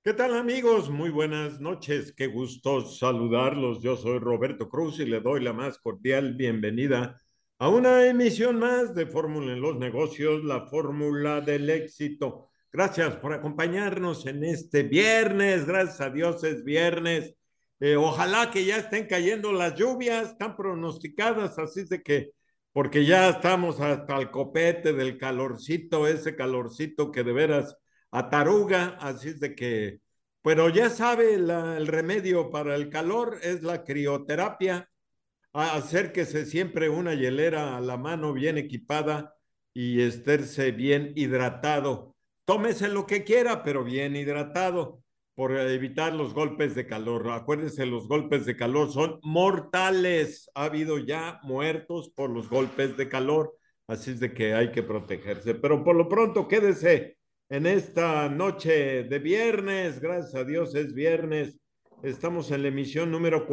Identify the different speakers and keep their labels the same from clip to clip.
Speaker 1: ¿Qué tal amigos? Muy buenas noches. Qué gusto saludarlos. Yo soy Roberto Cruz y le doy la más cordial bienvenida a una emisión más de Fórmula en los Negocios, la fórmula del éxito. Gracias por acompañarnos en este viernes. Gracias a Dios es viernes. Ojalá que ya estén cayendo las lluvias, están pronosticadas, así de que, porque ya estamos hasta el copete del calorcito, ese calorcito que de veras ataruga, así es de que, pero ya sabe, el remedio para el calor es la crioterapia, acérquese siempre una hielera a la mano bien equipada y estarse bien hidratado. Tómese lo que quiera, pero bien hidratado por evitar los golpes de calor. Acuérdense, los golpes de calor son mortales. Ha habido ya muertos por los golpes de calor, así es de que hay que protegerse. Pero por lo pronto, quédese en esta noche de viernes. Gracias a Dios es viernes. Estamos en la emisión número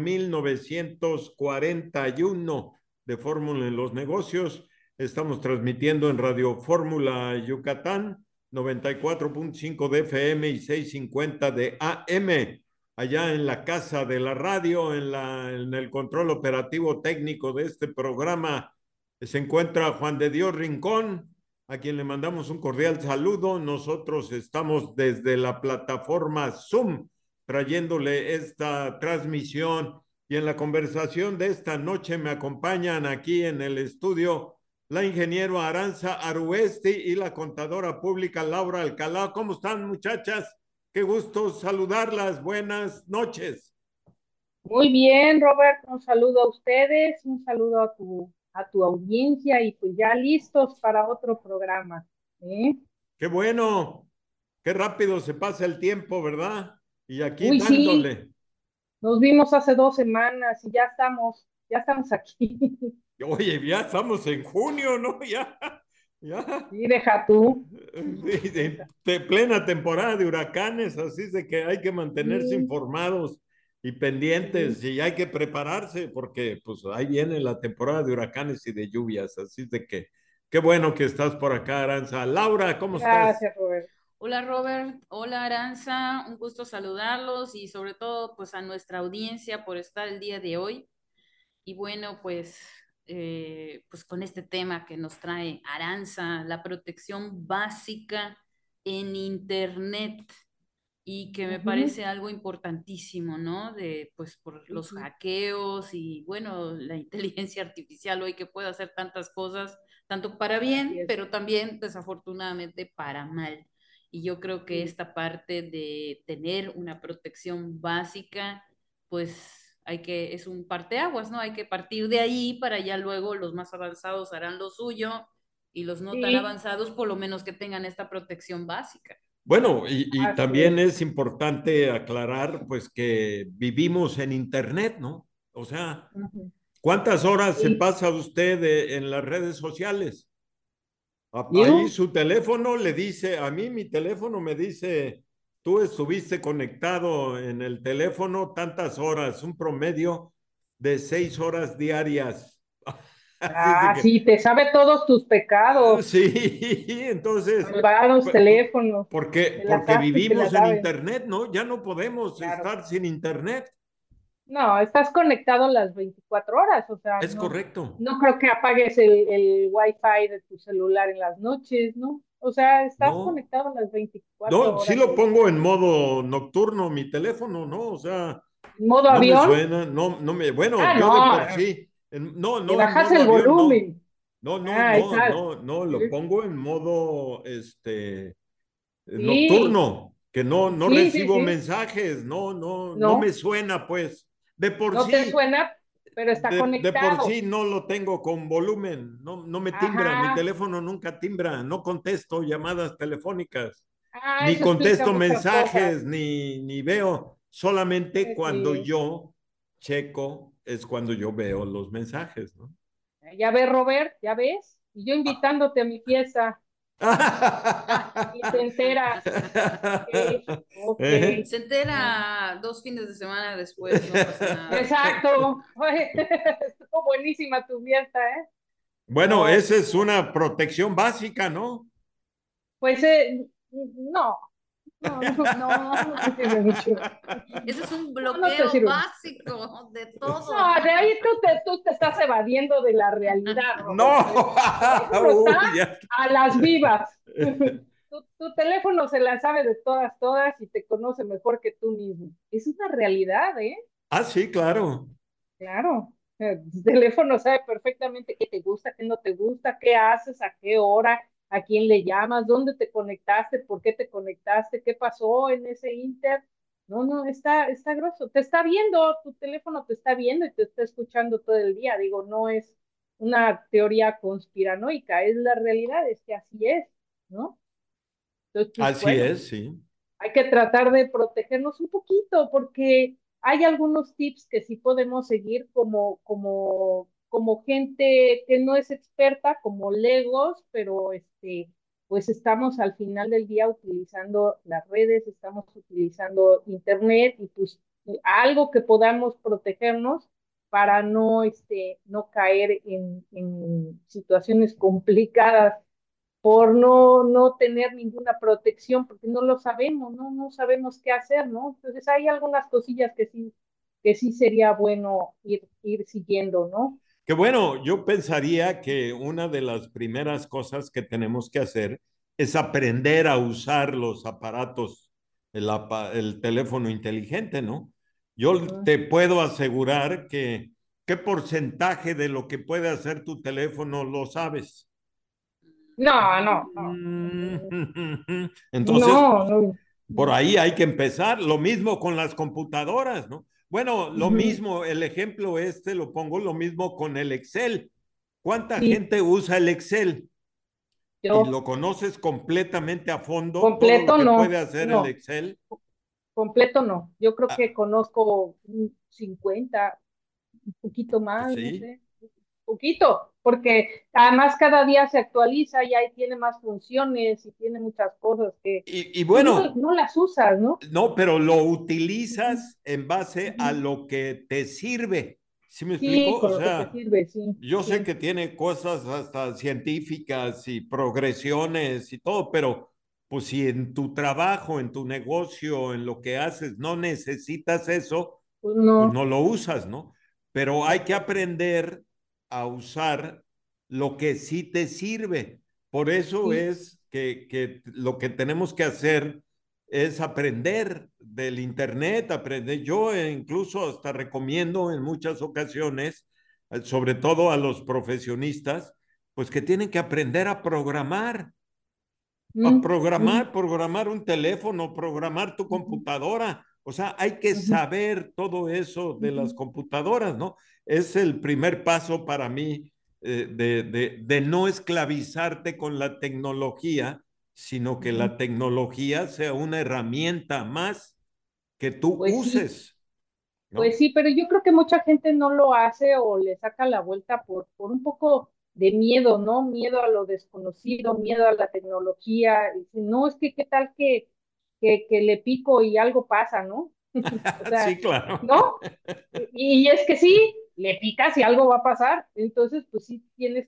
Speaker 1: 4941 de Fórmula en los Negocios. Estamos transmitiendo en Radio Fórmula Yucatán, 94.5 de FM y 650 de AM. Allá en la casa de la radio, en el control operativo técnico de este programa, se encuentra Juan de Dios Rincón, a quien le mandamos un cordial saludo. Nosotros estamos desde la plataforma Zoom trayéndole esta transmisión. Y en la conversación de esta noche me acompañan aquí en el estudio la ingeniero Aranza Aruesti y la contadora pública Laura Alcalá. ¿Cómo están, muchachas? Qué gusto saludarlas. Buenas noches.
Speaker 2: Muy bien, Robert, un saludo a ustedes, un saludo a tu audiencia y pues ya listos para otro programa. ¿Eh?
Speaker 1: Qué bueno, qué rápido se pasa el tiempo, ¿verdad? Y aquí
Speaker 2: Uy, sí,
Speaker 1: dándole.
Speaker 2: nos vimos hace 2 semanas y ya estamos aquí.
Speaker 1: Oye, ya estamos en junio, ¿no? Ya, ya.
Speaker 2: Sí, deja tú.
Speaker 1: De plena temporada de huracanes, así es de que hay que mantenerse
Speaker 2: Sí,
Speaker 1: informados y
Speaker 2: sí,
Speaker 1: pendientes y hay que prepararse porque pues ahí viene la temporada de huracanes y de lluvias, así es de que qué bueno que estás por acá, Aranza. Laura, ¿cómo estás?
Speaker 2: gracias, Robert.
Speaker 3: Hola Robert, hola Aranza, un gusto saludarlos y sobre todo pues a nuestra audiencia por estar el día de hoy. Y bueno, pues con este tema que nos trae Aranza, la protección básica en Internet y que me
Speaker 2: Ujú,
Speaker 3: parece algo importantísimo, ¿no? De pues por
Speaker 2: sí,
Speaker 3: los
Speaker 2: sí,
Speaker 3: hackeos y bueno, la inteligencia artificial hoy que puede hacer tantas cosas, tanto para
Speaker 2: así
Speaker 3: bien,
Speaker 2: es.
Speaker 3: pero también desafortunadamente para mal. Y yo creo que
Speaker 2: Sí,
Speaker 3: esta parte de tener una protección básica, pues es un parteaguas, ¿no? Hay que partir de ahí para ya luego los más avanzados harán lo suyo y los no tan
Speaker 2: sí,
Speaker 3: avanzados por lo menos que tengan esta protección básica.
Speaker 1: Bueno, y
Speaker 2: así
Speaker 1: también
Speaker 2: es.
Speaker 1: es importante aclarar pues que vivimos en Internet, ¿no? O sea,
Speaker 2: Ujú,
Speaker 1: ¿cuántas horas se
Speaker 2: sí,
Speaker 1: pasa usted en las redes sociales? Ahí
Speaker 2: ¿yo?
Speaker 1: su teléfono le dice, a mí mi teléfono me dice, tú estuviste conectado en el teléfono tantas horas, un promedio de 6 horas diarias. Así es de
Speaker 2: Ah,
Speaker 1: que,
Speaker 2: sí, te sabe todos tus pecados.
Speaker 1: sí, entonces,
Speaker 2: Malvados teléfonos,
Speaker 1: porque,
Speaker 2: te la
Speaker 1: porque
Speaker 2: sabes, te la
Speaker 1: vivimos en
Speaker 2: saben,
Speaker 1: Internet, ¿no? Ya no podemos
Speaker 2: claro.
Speaker 1: estar sin Internet.
Speaker 2: No, estás conectado las 24 horas, o sea,
Speaker 1: Es
Speaker 2: no,
Speaker 1: correcto.
Speaker 2: no creo que apagues el Wi-Fi de tu celular en las noches, ¿no? O sea, estás
Speaker 1: No,
Speaker 2: conectado las 24
Speaker 1: no, sí
Speaker 2: horas
Speaker 1: lo
Speaker 2: del
Speaker 1: pongo
Speaker 2: día.
Speaker 1: en modo nocturno, mi teléfono, ¿no? O sea,
Speaker 2: ¿En modo
Speaker 1: no me
Speaker 2: avión?
Speaker 1: suena, no, no me, bueno,
Speaker 2: Ah,
Speaker 1: yo de
Speaker 2: no,
Speaker 1: por sí, no,
Speaker 2: le
Speaker 1: no en
Speaker 2: bajas
Speaker 1: modo
Speaker 2: el
Speaker 1: avión, no,
Speaker 2: volumen.
Speaker 1: no, no,
Speaker 2: Ah,
Speaker 1: no,
Speaker 2: está.
Speaker 1: no, no, lo
Speaker 2: Sí,
Speaker 1: pongo en modo,
Speaker 2: sí,
Speaker 1: nocturno, que no, no
Speaker 2: sí, sí,
Speaker 1: recibo
Speaker 2: sí.
Speaker 1: mensajes, no, no, no me
Speaker 2: No,
Speaker 1: suena, pues, de por
Speaker 2: no te
Speaker 1: sí,
Speaker 2: suena, pero está
Speaker 1: de por sí
Speaker 2: conectado.
Speaker 1: no lo tengo con volumen, no, no me timbra, mi
Speaker 2: Ajá.
Speaker 1: teléfono nunca timbra, no contesto llamadas telefónicas,
Speaker 2: Ah,
Speaker 1: ni
Speaker 2: eso explica
Speaker 1: contesto
Speaker 2: muchas cosas.
Speaker 1: mensajes, ni veo, solamente cuando
Speaker 2: Sí.
Speaker 1: yo checo es cuando yo veo los mensajes, ¿no?
Speaker 2: Ya ves, Robert, ya ves. Y yo invitándote a mi fiesta. Y te enteras. Ok, ok.
Speaker 1: Eh,
Speaker 3: Se
Speaker 2: No.
Speaker 3: entera 2 fines de semana después, no pasa nada.
Speaker 2: Exacto. Estuvo buenísima tu fiesta, ¿eh?
Speaker 1: Bueno,
Speaker 2: No,
Speaker 1: esa
Speaker 2: sí,
Speaker 1: es
Speaker 2: no.
Speaker 1: una protección básica, ¿no?
Speaker 2: Pues no. No, no, no, no te sirve mucho.
Speaker 3: Eso es un
Speaker 2: No, no te
Speaker 3: bloqueo
Speaker 2: sirve.
Speaker 3: básico de todo.
Speaker 2: No, de ahí tú te estás evadiendo de la realidad, Robert.
Speaker 1: No,
Speaker 2: Tu teléfono está
Speaker 1: uy, ya.
Speaker 2: a las vivas. Tu teléfono se la sabe de todas, todas y te conoce mejor que tú mismo. Es una realidad, ¿eh?
Speaker 1: Ah, sí, claro.
Speaker 2: Claro. Tu teléfono sabe perfectamente qué te gusta, qué no te gusta, qué haces, a qué hora, a quién le llamas, dónde te conectaste, por qué te conectaste, qué pasó en ese inter. No, no, está grosso. Te está viendo, tu teléfono te está viendo y te está escuchando todo el día. Digo, no es una teoría conspiranoica, es la realidad, es que así es, ¿no? Entonces, pues
Speaker 1: Así
Speaker 2: bueno,
Speaker 1: es, sí.
Speaker 2: hay que tratar de protegernos un poquito porque hay algunos tips que sí podemos seguir como gente que no es experta, como legos, pero pues estamos al final del día utilizando las redes, estamos utilizando internet y pues algo que podamos protegernos para no caer en situaciones complicadas por no tener ninguna protección, porque no lo sabemos, no sabemos qué hacer, ¿no? Entonces hay algunas cosillas que sí sería bueno ir siguiendo, ¿no?
Speaker 1: Que bueno, yo pensaría que una de las primeras cosas que tenemos que hacer es aprender a usar los aparatos, el teléfono inteligente, ¿no? Yo
Speaker 2: Ujú.
Speaker 1: te puedo asegurar que qué porcentaje de lo que puede hacer tu teléfono lo sabes.
Speaker 2: No, no, no,
Speaker 1: Entonces,
Speaker 2: no,
Speaker 1: pues,
Speaker 2: no.
Speaker 1: por ahí hay que empezar. Lo mismo con las computadoras, ¿no? Bueno, lo
Speaker 2: Ujú.
Speaker 1: mismo, el ejemplo este lo pongo lo mismo con el Excel. ¿Cuánta
Speaker 2: Sí,
Speaker 1: gente usa el Excel? Y
Speaker 2: yo
Speaker 1: lo conoces completamente a fondo, todo lo
Speaker 2: completo
Speaker 1: que puede
Speaker 2: no,
Speaker 1: hacer el
Speaker 2: no,
Speaker 1: Excel.
Speaker 2: completo no. Yo creo que
Speaker 1: Ah,
Speaker 2: conozco un 50, un poquito más, no
Speaker 1: sí.
Speaker 2: sé. Poquito, porque además cada día se actualiza y ahí tiene más funciones y tiene muchas cosas que
Speaker 1: Y
Speaker 2: pues no,
Speaker 1: bueno,
Speaker 2: no las usas, ¿no?
Speaker 1: no, pero lo
Speaker 2: Ujú,
Speaker 1: utilizas en base a
Speaker 2: ujú.
Speaker 1: lo que te sirve. ¿Sí me
Speaker 2: Sí,
Speaker 1: explico? O
Speaker 2: con lo que te
Speaker 1: sea,
Speaker 2: sirve, sí,
Speaker 1: yo sé
Speaker 2: sí.
Speaker 1: que tiene cosas hasta científicas y progresiones y todo, pero pues si en tu trabajo, en tu negocio, en lo que haces, no necesitas eso,
Speaker 2: Pues
Speaker 1: pues
Speaker 2: no,
Speaker 1: no lo usas, ¿no? Pero
Speaker 2: de
Speaker 1: hay que
Speaker 2: acuerdo.
Speaker 1: aprender a usar lo que sí te sirve. Por eso
Speaker 2: Sí,
Speaker 1: es que lo que tenemos que hacer es aprender del Internet, aprender. Yo incluso hasta recomiendo en muchas ocasiones, sobre todo a los profesionistas, pues que tienen que aprender a
Speaker 2: mm, ujú,
Speaker 1: programar un teléfono, programar tu
Speaker 2: ujú,
Speaker 1: computadora. O sea, hay que
Speaker 2: ujú,
Speaker 1: saber todo eso de las
Speaker 2: ujú.
Speaker 1: computadoras, ¿no? Es el primer paso para mí de no esclavizarte con la tecnología, sino que
Speaker 2: Ujú.
Speaker 1: la tecnología sea una herramienta más que tú
Speaker 2: Pues sí.
Speaker 1: uses,
Speaker 2: Pues
Speaker 1: ¿no?
Speaker 2: sí, pero yo creo que mucha gente no lo hace o le saca la vuelta por un poco de miedo, ¿no? Miedo a lo desconocido, miedo a la tecnología. Y si no, es que qué tal que le pico y algo pasa, ¿no? O sea,
Speaker 1: Sí, claro.
Speaker 2: ¿no? Y es que sí, le picas y algo va a pasar. Entonces, pues sí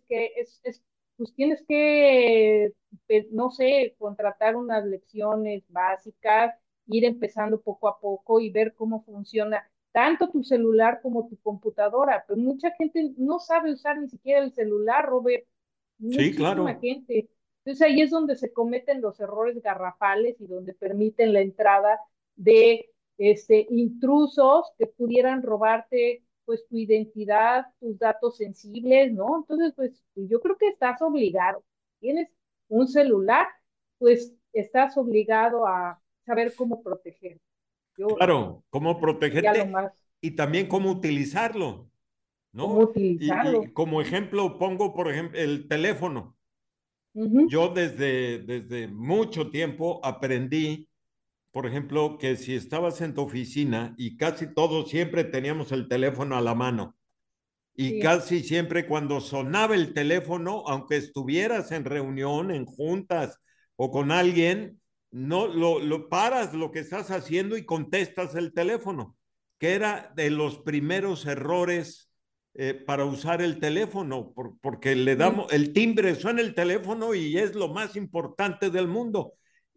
Speaker 2: pues tienes que, no sé, contratar unas lecciones básicas, ir empezando poco a poco y ver cómo funciona tanto tu celular como tu computadora. Pero mucha gente no sabe usar ni siquiera el celular, Robert.
Speaker 1: Sí,
Speaker 2: Muchísima
Speaker 1: claro.
Speaker 2: gente. Entonces ahí es donde se cometen los errores garrafales y donde permiten la entrada de intrusos que pudieran robarte pues tu identidad, tus datos sensibles, ¿no? Entonces, pues yo creo que estás obligado. Tienes un celular, pues estás obligado a saber cómo proteger. Yo
Speaker 1: Claro, cómo
Speaker 2: sería lo
Speaker 1: protegerte
Speaker 2: más,
Speaker 1: y también cómo utilizarlo,
Speaker 2: cómo
Speaker 1: ¿no? Y
Speaker 2: utilizarlo.
Speaker 1: como ejemplo pongo, por ejemplo, el teléfono.
Speaker 2: Ujú.
Speaker 1: Yo desde mucho tiempo aprendí, por ejemplo, que si estabas en tu oficina y casi todos siempre teníamos el teléfono a la mano y
Speaker 2: Sí,
Speaker 1: casi siempre cuando sonaba el teléfono, aunque estuvieras en reunión, en juntas o con alguien, no lo paras lo que estás haciendo y contestas el teléfono, que era de los primeros errores para usar el teléfono, porque le
Speaker 2: sí,
Speaker 1: damos el timbre, suena el teléfono y es lo más importante del mundo.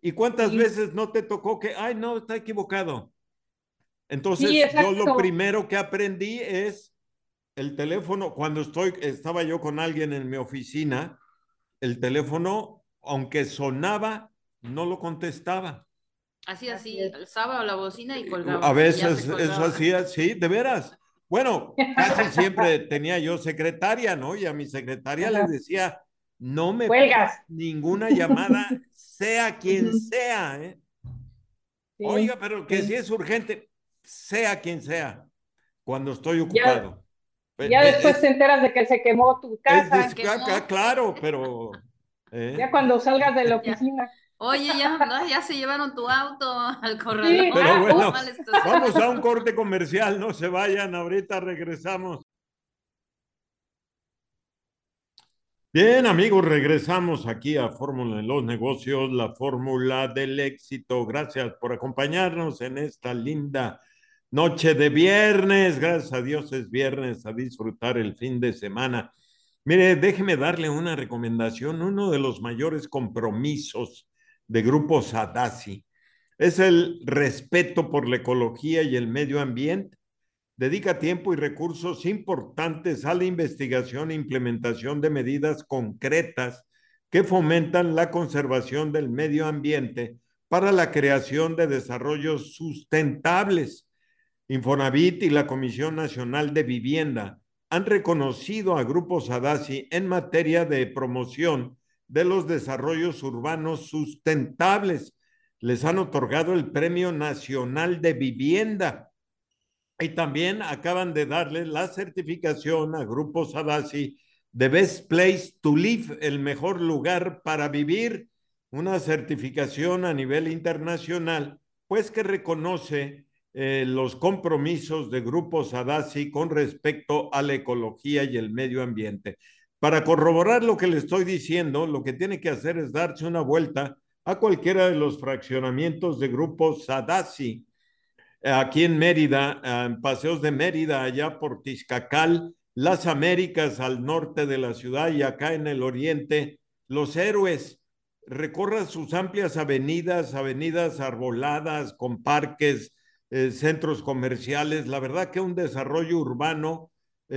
Speaker 1: ¿Y cuántas
Speaker 2: Sí,
Speaker 1: veces no te tocó que, ay, no, está equivocado?
Speaker 2: sí,
Speaker 1: Entonces, yo lo
Speaker 2: exacto.
Speaker 1: primero que aprendí es el teléfono. Cuando estaba yo con alguien en mi oficina, el teléfono, aunque sonaba, no lo contestaba.
Speaker 3: Así,
Speaker 2: Así
Speaker 3: así,
Speaker 2: es.
Speaker 3: alzaba la bocina y
Speaker 1: A
Speaker 3: colgaba, y ya se
Speaker 1: veces eso
Speaker 3: colgaba.
Speaker 1: hacía, sí, de veras. Bueno, casi siempre tenía yo secretaria, ¿no? Y a mi secretaria le
Speaker 2: Ajá.
Speaker 1: decía, no me
Speaker 2: Cuelgas.
Speaker 1: pases ninguna llamada, sea quien
Speaker 2: Ujú.
Speaker 1: sea, ¿eh?
Speaker 2: Sí,
Speaker 1: Oiga, pero que si
Speaker 2: sí.
Speaker 1: es urgente, sea quien sea, cuando estoy
Speaker 2: Ya,
Speaker 1: ocupado.
Speaker 2: ya después te
Speaker 1: Es,
Speaker 2: enteras de que se quemó tu
Speaker 3: Se
Speaker 2: casa,
Speaker 3: quemó.
Speaker 1: claro, pero
Speaker 2: ya
Speaker 1: ¿eh?
Speaker 2: cuando salgas de la
Speaker 3: Ya.
Speaker 2: oficina.
Speaker 3: Oye, ya, no, ya se llevaron tu auto al
Speaker 2: Sí,
Speaker 3: corralón,
Speaker 1: Pero
Speaker 3: está
Speaker 1: bueno,
Speaker 3: mal
Speaker 2: ups.
Speaker 1: vamos a un
Speaker 3: estacionado.
Speaker 1: corte comercial, no se vayan, ahorita regresamos. Bien, amigos, regresamos aquí a Fórmula en los Negocios, la fórmula del éxito. Gracias por acompañarnos en esta linda noche de viernes. Gracias a Dios es viernes, a disfrutar el fin de semana. Mire, déjeme darle una recomendación. Uno de los mayores compromisos de Grupo Sadasi es el respeto por la ecología y el medio ambiente. Dedica tiempo y recursos importantes a la investigación e implementación de medidas concretas que fomentan la conservación del medio ambiente para la creación de desarrollos sustentables. Infonavit y la Comisión Nacional de Vivienda han reconocido a Grupo Sadasi en materia de promoción de los desarrollos urbanos sustentables. Les han otorgado el Premio Nacional de Vivienda y también acaban de darle la certificación a Grupo Sadasi de Best Place to Live, el mejor lugar para vivir, una certificación a nivel internacional, pues que reconoce los compromisos de Grupo Sadasi con respecto a la ecología y el medio ambiente. Para corroborar lo que le estoy diciendo, lo que tiene que hacer es darse una vuelta a cualquiera de los fraccionamientos de Grupo Sadasi aquí en Mérida, en Paseos de Mérida, allá por Tizcacal, Las Américas al norte de la ciudad y acá en el oriente, Los Héroes. Recorra sus amplias avenidas, avenidas arboladas, con parques, centros comerciales. La verdad que un desarrollo urbano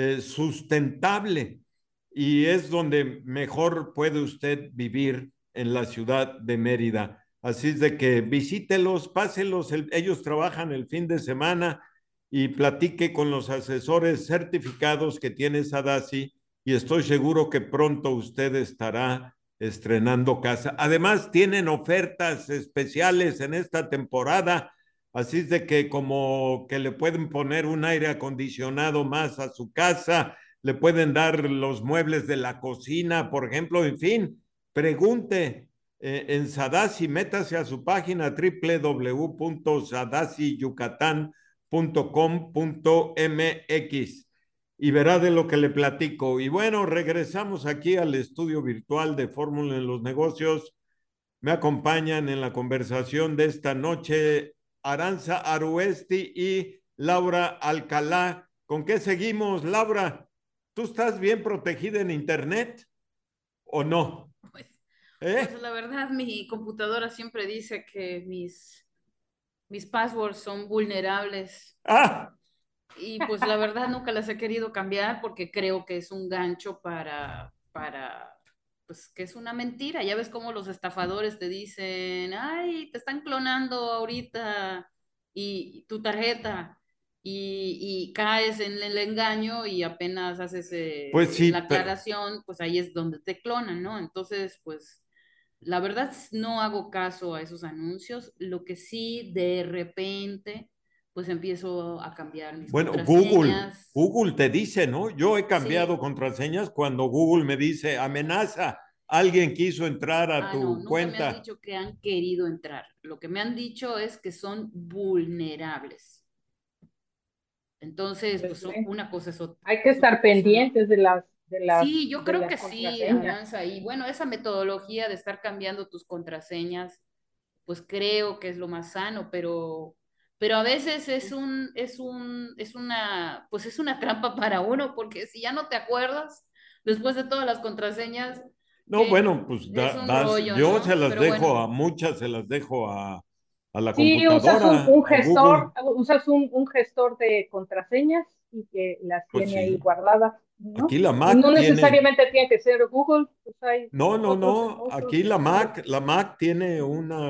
Speaker 1: sustentable y es donde mejor puede usted vivir en la ciudad de Mérida. Así es de que visítelos, páselos, ellos trabajan el fin de semana y platique con los asesores certificados que tiene Sadasi y estoy seguro que pronto usted estará estrenando casa. Además, tienen ofertas especiales en esta temporada, así es de que como que le pueden poner un aire acondicionado más a su casa, le pueden dar los muebles de la cocina, por ejemplo, en fin, pregunte en Sadasi, métase a su página www.sadasiyucatán.com.mx y verá de lo que le platico. Y bueno, regresamos aquí al estudio virtual de Fórmula en los Negocios. Me acompañan en la conversación de esta noche Aranza Aruesti y Laura Alcalá. ¿Con qué seguimos, Laura? ¿Tú estás bien protegida en Internet o no?
Speaker 3: Pues, pues
Speaker 1: ¿Eh?
Speaker 3: la verdad, mi computadora siempre dice que mis passwords son vulnerables.
Speaker 1: Ah,
Speaker 3: Y pues la verdad nunca las he querido cambiar porque creo que es un gancho pues que es una mentira. Ya ves cómo los estafadores te dicen, ay, te están clonando ahorita y tu tarjeta y caes en el engaño y apenas haces
Speaker 1: pues
Speaker 3: la
Speaker 1: sí,
Speaker 3: aclaración, pues ahí es donde te clonan, ¿no? Entonces, pues la verdad no hago caso a esos anuncios. Lo que sí de repente pues empiezo a cambiar mis
Speaker 1: bueno, Google,
Speaker 3: contraseñas.
Speaker 1: Google te dice, ¿no? Yo he cambiado
Speaker 3: Sí,
Speaker 1: contraseñas cuando Google me dice amenaza, alguien quiso entrar a
Speaker 3: no,
Speaker 1: tu
Speaker 3: nunca me han
Speaker 1: cuenta.
Speaker 3: dicho que han querido entrar. Lo que me han dicho es que son vulnerables. Entonces,
Speaker 2: Pues bueno,
Speaker 3: una cosa
Speaker 2: hay que
Speaker 3: es otra
Speaker 2: estar
Speaker 3: cosa, ¿no?
Speaker 2: pendientes
Speaker 3: Sí, yo
Speaker 2: de
Speaker 3: creo
Speaker 2: las
Speaker 3: que sí,
Speaker 2: contraseñas.
Speaker 3: Aranza. Y bueno, esa metodología de estar cambiando tus contraseñas pues creo que es lo más sano, pero a veces pues es una trampa para uno, porque si ya no te acuerdas, después de todas las contraseñas,
Speaker 1: No, bueno, pues
Speaker 3: Es un rollo,
Speaker 1: yo se
Speaker 3: ¿no?
Speaker 1: las
Speaker 3: Pero
Speaker 1: dejo
Speaker 3: bueno.
Speaker 1: a muchas, se las dejo a la
Speaker 2: Sí, usas
Speaker 1: computadora,
Speaker 2: un
Speaker 1: a
Speaker 2: gestor,
Speaker 1: Google.
Speaker 2: usas un gestor de contraseñas y que las
Speaker 1: Pues
Speaker 2: tiene ahí
Speaker 1: sí,
Speaker 2: guardadas,
Speaker 1: aquí
Speaker 2: ¿no?
Speaker 1: la
Speaker 2: Y no
Speaker 1: Mac tiene,
Speaker 2: necesariamente tiene que ser Google, pues hay
Speaker 1: no, no, no,
Speaker 2: otros
Speaker 1: aquí
Speaker 2: gestores.
Speaker 1: La Mac tiene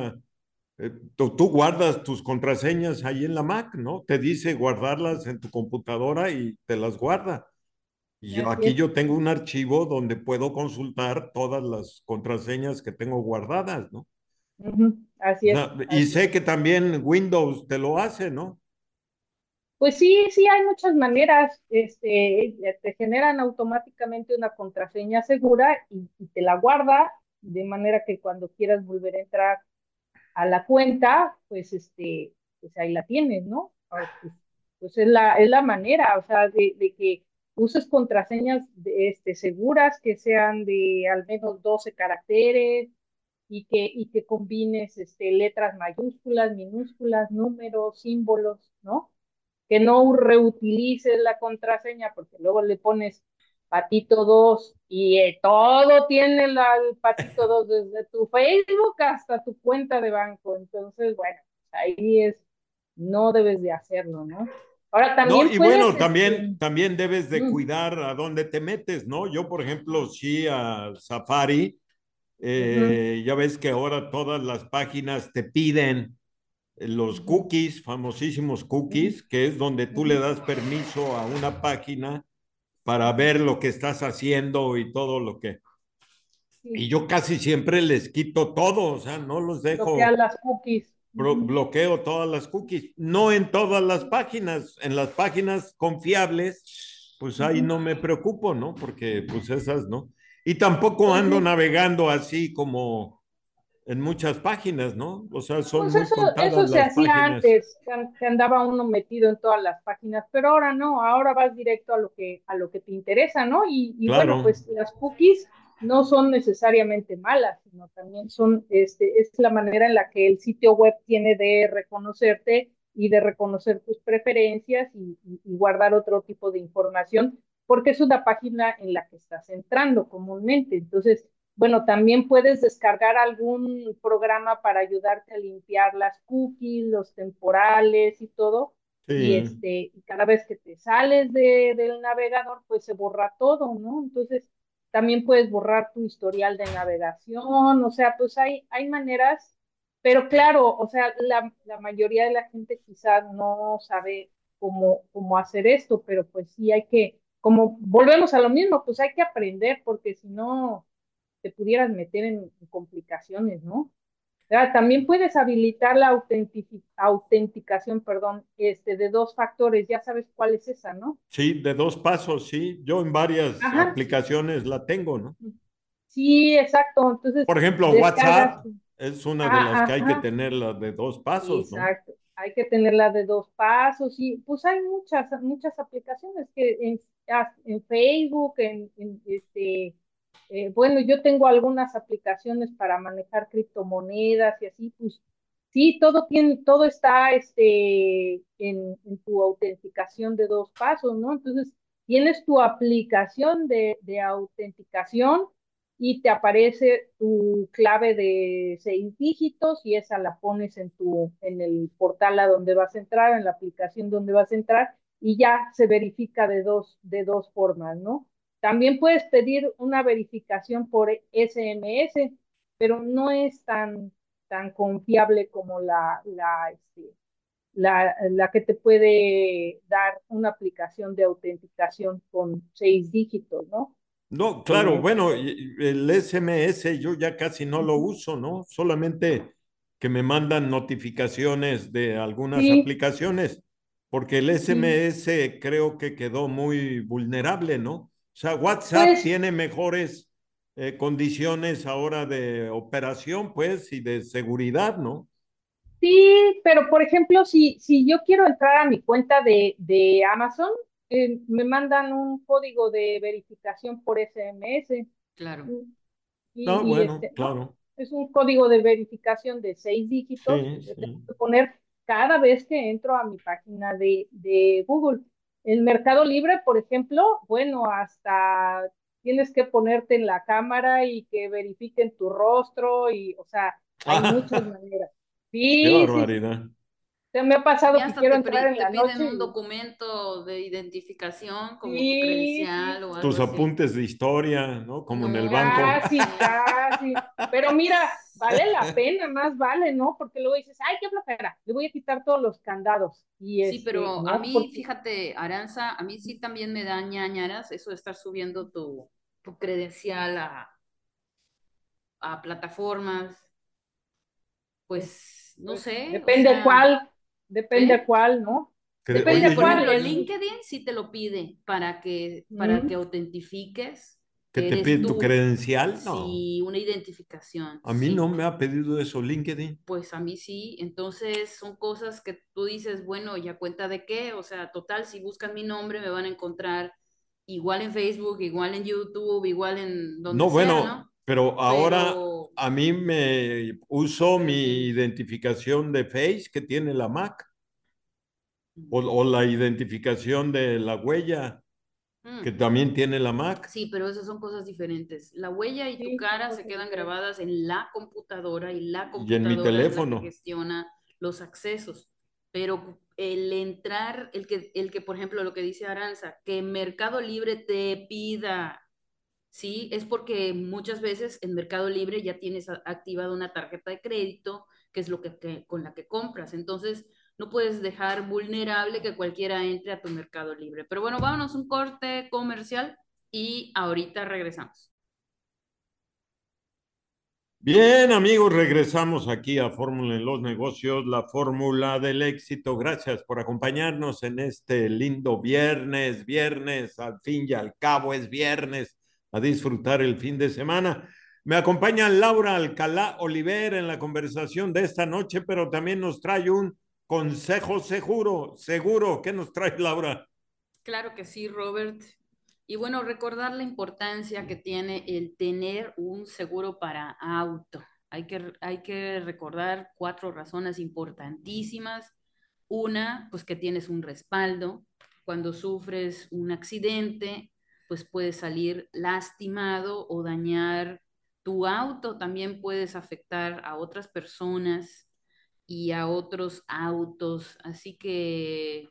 Speaker 1: tú guardas tus contraseñas ahí en la Mac, ¿no? Te dice guardarlas en tu computadora y te las guarda. Y
Speaker 2: Así
Speaker 1: aquí
Speaker 2: es.
Speaker 1: yo tengo un archivo donde puedo consultar todas las contraseñas que tengo guardadas, ¿no?
Speaker 2: Ujú,
Speaker 1: O
Speaker 2: así es,
Speaker 1: sea, y
Speaker 2: así
Speaker 1: sé
Speaker 2: es.
Speaker 1: que también Windows te lo hace, ¿no?
Speaker 2: Pues sí, sí, hay muchas maneras. Te generan automáticamente una contraseña segura y te la guarda de manera que cuando quieras volver a entrar a la cuenta, pues pues ahí la tienes, ¿no? Pues es la manera, o sea, de que uses contraseñas seguras que sean de al menos 12 caracteres y que combines letras mayúsculas, minúsculas, números, símbolos, ¿no? Que no reutilices la contraseña porque luego le pones patito 2 y todo tiene el patito 2 desde tu Facebook hasta tu cuenta de banco. Entonces, bueno, ahí no debes de hacerlo, ¿no? Ahora
Speaker 1: No,
Speaker 2: también
Speaker 1: y
Speaker 2: puedes,
Speaker 1: bueno, también debes de
Speaker 2: mm,
Speaker 1: cuidar a dónde te metes, ¿no? Yo, por ejemplo, sí a Safari,
Speaker 2: ujú,
Speaker 1: ya ves que ahora todas las páginas te piden los
Speaker 2: ujú,
Speaker 1: cookies, famosísimos
Speaker 2: ujú,
Speaker 1: cookies, que es donde tú le
Speaker 2: ujú,
Speaker 1: das permiso a una página para
Speaker 2: ujú,
Speaker 1: ver lo que estás haciendo y todo lo que...
Speaker 2: sí,
Speaker 1: Y yo casi siempre les quito todo, o sea, no los
Speaker 2: bloquear
Speaker 1: dejo,
Speaker 2: las cookies. Ujú,
Speaker 1: bloqueo todas las cookies. No en todas las páginas, en las páginas confiables, pues ahí
Speaker 2: ujú.
Speaker 1: no me preocupo, ¿no? Porque pues esas, ¿no? Y tampoco
Speaker 2: Pues
Speaker 1: ando
Speaker 2: sí.
Speaker 1: navegando así como en muchas páginas, ¿no? O sea, son
Speaker 2: Pues
Speaker 1: muy contadas
Speaker 2: eso se
Speaker 1: las
Speaker 2: hacía
Speaker 1: páginas.
Speaker 2: antes, que andaba uno metido en todas las páginas, pero ahora no, ahora vas directo a lo que te interesa, ¿no? Y bueno,
Speaker 1: Claro,
Speaker 2: pues las cookies no son necesariamente malas, sino también son, es la manera en la que el sitio web tiene de reconocerte y de reconocer tus preferencias y guardar otro tipo de información, porque es una página en la que estás entrando comúnmente. Entonces, bueno, también puedes descargar algún programa para ayudarte a limpiar las cookies, los temporales y todo.
Speaker 1: sí.
Speaker 2: Y cada vez que te sales del navegador, pues se borra todo, ¿no? Entonces, también puedes borrar tu historial de navegación, o sea, pues hay maneras, pero claro, o sea, la mayoría de la gente quizás no sabe cómo hacer esto, pero pues sí hay que, como volvemos a lo mismo, pues hay que aprender, porque si no te pudieras meter en complicaciones, ¿no? También puedes habilitar la autenticación, perdón, de dos factores, ya sabes cuál es esa, ¿no?
Speaker 1: Sí, de dos pasos, sí. Yo en varias
Speaker 2: Ajá,
Speaker 1: aplicaciones la tengo, ¿no?
Speaker 2: sí, exacto. Entonces,
Speaker 1: Por ejemplo,
Speaker 2: descargas.
Speaker 1: WhatsApp es una de las que hay que
Speaker 2: Ajá,
Speaker 1: tener la de dos pasos, ¿no?
Speaker 2: exacto. Hay que tenerla de dos pasos y pues hay muchas aplicaciones que en Facebook, bueno, yo tengo algunas aplicaciones para manejar criptomonedas y así, pues sí, todo está en tu autenticación de dos pasos, ¿no? Entonces, tienes tu aplicación de autenticación y te aparece tu clave de 6 dígitos y esa la pones en el portal a donde vas a entrar, en la aplicación donde vas a entrar y ya se verifica de dos formas, ¿no? También puedes pedir una verificación por SMS, pero no es tan confiable como la que te puede dar una aplicación de autenticación con 6 dígitos, ¿no?
Speaker 1: No, claro,
Speaker 2: Eh,
Speaker 1: bueno, el SMS yo ya casi no lo uso, ¿no? Solamente que me mandan notificaciones de algunas
Speaker 2: sí,
Speaker 1: aplicaciones, porque el
Speaker 2: sí,
Speaker 1: SMS creo que quedó muy vulnerable, ¿no? O sea, WhatsApp
Speaker 2: pues
Speaker 1: tiene mejores condiciones ahora de operación, pues, y de seguridad, ¿no?
Speaker 2: sí, pero por ejemplo, si yo quiero entrar a mi cuenta de Amazon, me mandan un código de verificación por SMS.
Speaker 3: Claro.
Speaker 2: Mm,
Speaker 1: No, bueno,
Speaker 2: ¿no?
Speaker 1: claro,
Speaker 2: Es un código de verificación de 6 dígitos
Speaker 1: sí,
Speaker 2: que yo tengo
Speaker 1: sí.
Speaker 2: que poner cada vez que entro a mi página de Google. En Mercado Libre, por ejemplo, bueno, hasta tienes que ponerte en la cámara y que verifiquen tu rostro y, o sea, hay muchas maneras.
Speaker 1: Qué
Speaker 2: Sí, sí, sí.
Speaker 1: barbaridad.
Speaker 2: Se me ha
Speaker 3: Y
Speaker 2: pasado que
Speaker 3: hasta
Speaker 2: quiero entrar en
Speaker 3: te
Speaker 2: la
Speaker 3: piden
Speaker 2: noche
Speaker 3: un
Speaker 2: y
Speaker 3: documento de identificación como tu
Speaker 2: sí, sí,
Speaker 3: credencial o
Speaker 2: sí,
Speaker 3: algo
Speaker 1: Tus
Speaker 3: así.
Speaker 1: apuntes de historia, ¿no? Como en el
Speaker 3: No,
Speaker 1: banco.
Speaker 2: casi, casi. Pero mira, vale la pena, más vale, ¿no? Porque luego dices, ay, qué flojera, le voy a quitar todos los candados. Y
Speaker 3: sí, pero a
Speaker 2: no,
Speaker 3: mí,
Speaker 2: porque
Speaker 3: fíjate, Aranza, a mí sí también me da ñañaras eso de estar subiendo tu credencial a plataformas,
Speaker 2: pues,
Speaker 3: pues no sé, o
Speaker 2: depende
Speaker 3: sea,
Speaker 2: depende
Speaker 3: ¿eh?
Speaker 2: cuál, ¿no? Depende
Speaker 3: Mira,
Speaker 1: Oye,
Speaker 3: por
Speaker 2: cuál,
Speaker 3: ejemplo,
Speaker 1: yo,
Speaker 2: sí.
Speaker 3: LinkedIn sí te lo pide para que
Speaker 2: Mm,
Speaker 3: autentifiques
Speaker 1: ¿que
Speaker 3: que
Speaker 1: te
Speaker 3: eres
Speaker 1: pide tu
Speaker 3: tú,
Speaker 1: credencial? No,
Speaker 3: si una identificación,
Speaker 1: a mí no
Speaker 3: sí.
Speaker 1: me ha pedido eso LinkedIn.
Speaker 3: Pues a mí sí, entonces son cosas que tú dices, bueno, ¿ya cuenta de qué? O sea, total, si buscan mi nombre me van a encontrar igual en Facebook, igual en YouTube, igual en donde
Speaker 1: No,
Speaker 3: sea,
Speaker 1: bueno,
Speaker 3: ¿no?
Speaker 1: pero ahora
Speaker 3: Pero,
Speaker 1: a mí me uso
Speaker 3: pero
Speaker 1: mi
Speaker 3: sí.
Speaker 1: identificación de Face que tiene la Mac o la identificación de la huella que
Speaker 3: Mm.
Speaker 1: también tiene la Mac
Speaker 3: Sí, pero esas son cosas diferentes. La huella y tu
Speaker 2: sí, son
Speaker 3: cara se
Speaker 2: cosas
Speaker 3: quedan
Speaker 2: diferentes.
Speaker 3: grabadas en la computadora y la
Speaker 1: y en mi
Speaker 3: computadora es la que
Speaker 1: teléfono.
Speaker 3: gestiona los accesos. Pero el entrar, el que, por ejemplo, lo que dice Aranza, que Mercado Libre te pida, sí, es porque muchas veces en Mercado Libre ya tienes activada una tarjeta de crédito, que es lo con la que compras. Entonces, no puedes dejar vulnerable que cualquiera entre a tu Mercado Libre. Pero bueno, vámonos un corte comercial y ahorita regresamos.
Speaker 1: Bien, amigos, regresamos aquí a Fórmula en los Negocios, la fórmula del éxito. Gracias por acompañarnos en este lindo viernes, viernes, al fin y al cabo es viernes, a disfrutar el fin de semana. Me acompaña Laura Alcalá Oliver en la conversación de esta noche, pero también nos trae un consejo seguro, seguro. ¿Qué nos trae Laura?
Speaker 3: Claro que sí, Robert. Y bueno, recordar la importancia que tiene el tener un seguro para auto. Hay que recordar 4 razones importantísimas. Una, pues que tienes un respaldo. Cuando sufres un accidente, pues puedes salir lastimado o dañar tu auto. También puedes afectar a otras personas y a otros autos. Así que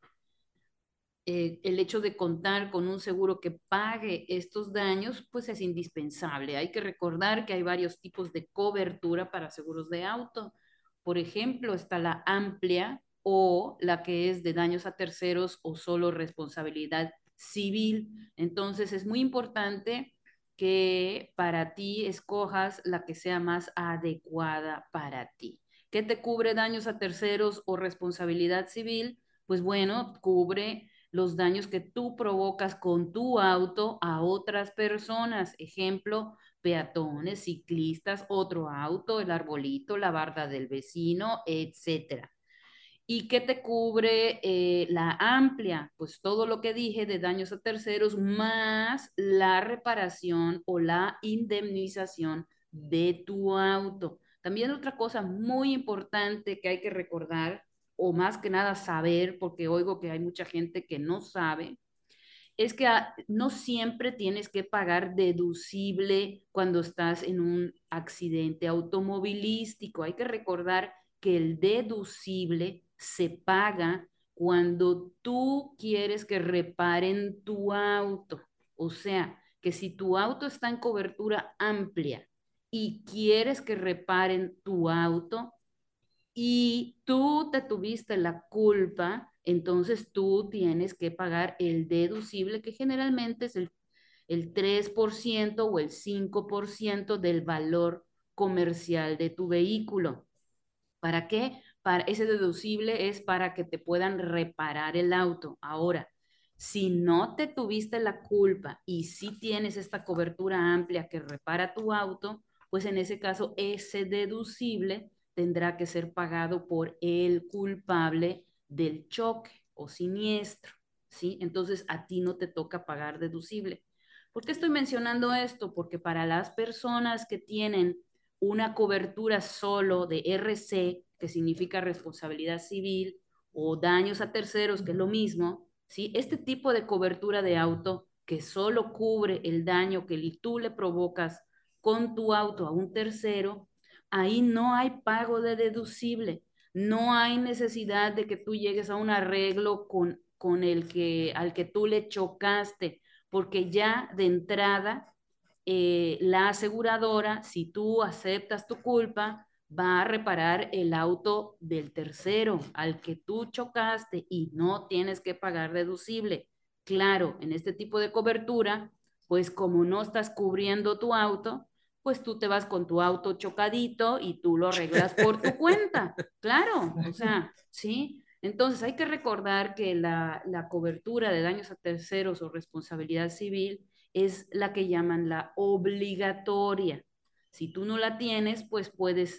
Speaker 3: el hecho de contar con un seguro que pague estos daños, pues es indispensable. Hay que recordar que hay varios tipos de cobertura para seguros de auto. Por ejemplo, está la amplia o la que es de daños a terceros o solo responsabilidad civil. Entonces, es muy importante que para ti escojas la que sea más adecuada para ti. ¿Qué te cubre daños a terceros o responsabilidad civil? Pues bueno, cubre los daños que tú provocas con tu auto a otras personas. Ejemplo, peatones, ciclistas, otro auto, el arbolito, la barda del vecino, etcétera. ¿Y qué te cubre la amplia? Pues todo lo que dije de daños a terceros más la reparación o la indemnización de tu auto. También otra cosa muy importante que hay que recordar, o más que nada saber, porque oigo que hay mucha gente que no sabe, es que no siempre tienes que pagar deducible cuando estás en un accidente automovilístico. Hay que recordar que el deducible se paga cuando tú quieres que reparen tu auto. O sea, que si tu auto está en cobertura amplia y quieres que reparen tu auto, y tú te tuviste la culpa, entonces tú tienes que pagar el deducible, que generalmente es el 3% o el 5% del valor comercial de tu vehículo. ¿Para qué? Para, ese deducible es para que te puedan reparar el auto. Ahora, si no te tuviste la culpa y si tienes esta cobertura amplia que repara tu auto, pues en ese caso ese deducible tendrá que ser pagado por el culpable del choque o siniestro, ¿sí? Entonces a ti no te toca pagar deducible. ¿Por qué estoy mencionando esto? Porque para las personas que tienen una cobertura solo de RC, que significa responsabilidad civil, o daños a terceros, que es lo mismo, ¿sí? Este tipo de cobertura de auto que solo cubre el daño que tú le provocas con tu auto a un tercero, ahí no hay pago de deducible, no hay necesidad de que tú llegues a un arreglo con al que tú le chocaste, porque ya de entrada la aseguradora, si tú aceptas tu culpa, va a reparar el auto del tercero al que tú chocaste y no tienes que pagar deducible. Claro, en este tipo de cobertura, pues como no estás cubriendo tu auto, pues tú te vas con tu auto chocadito y tú lo arreglas por tu cuenta. Claro, o sea, sí. Entonces hay que recordar que la cobertura de daños a terceros o responsabilidad civil es la que llaman la obligatoria. Si tú no la tienes, pues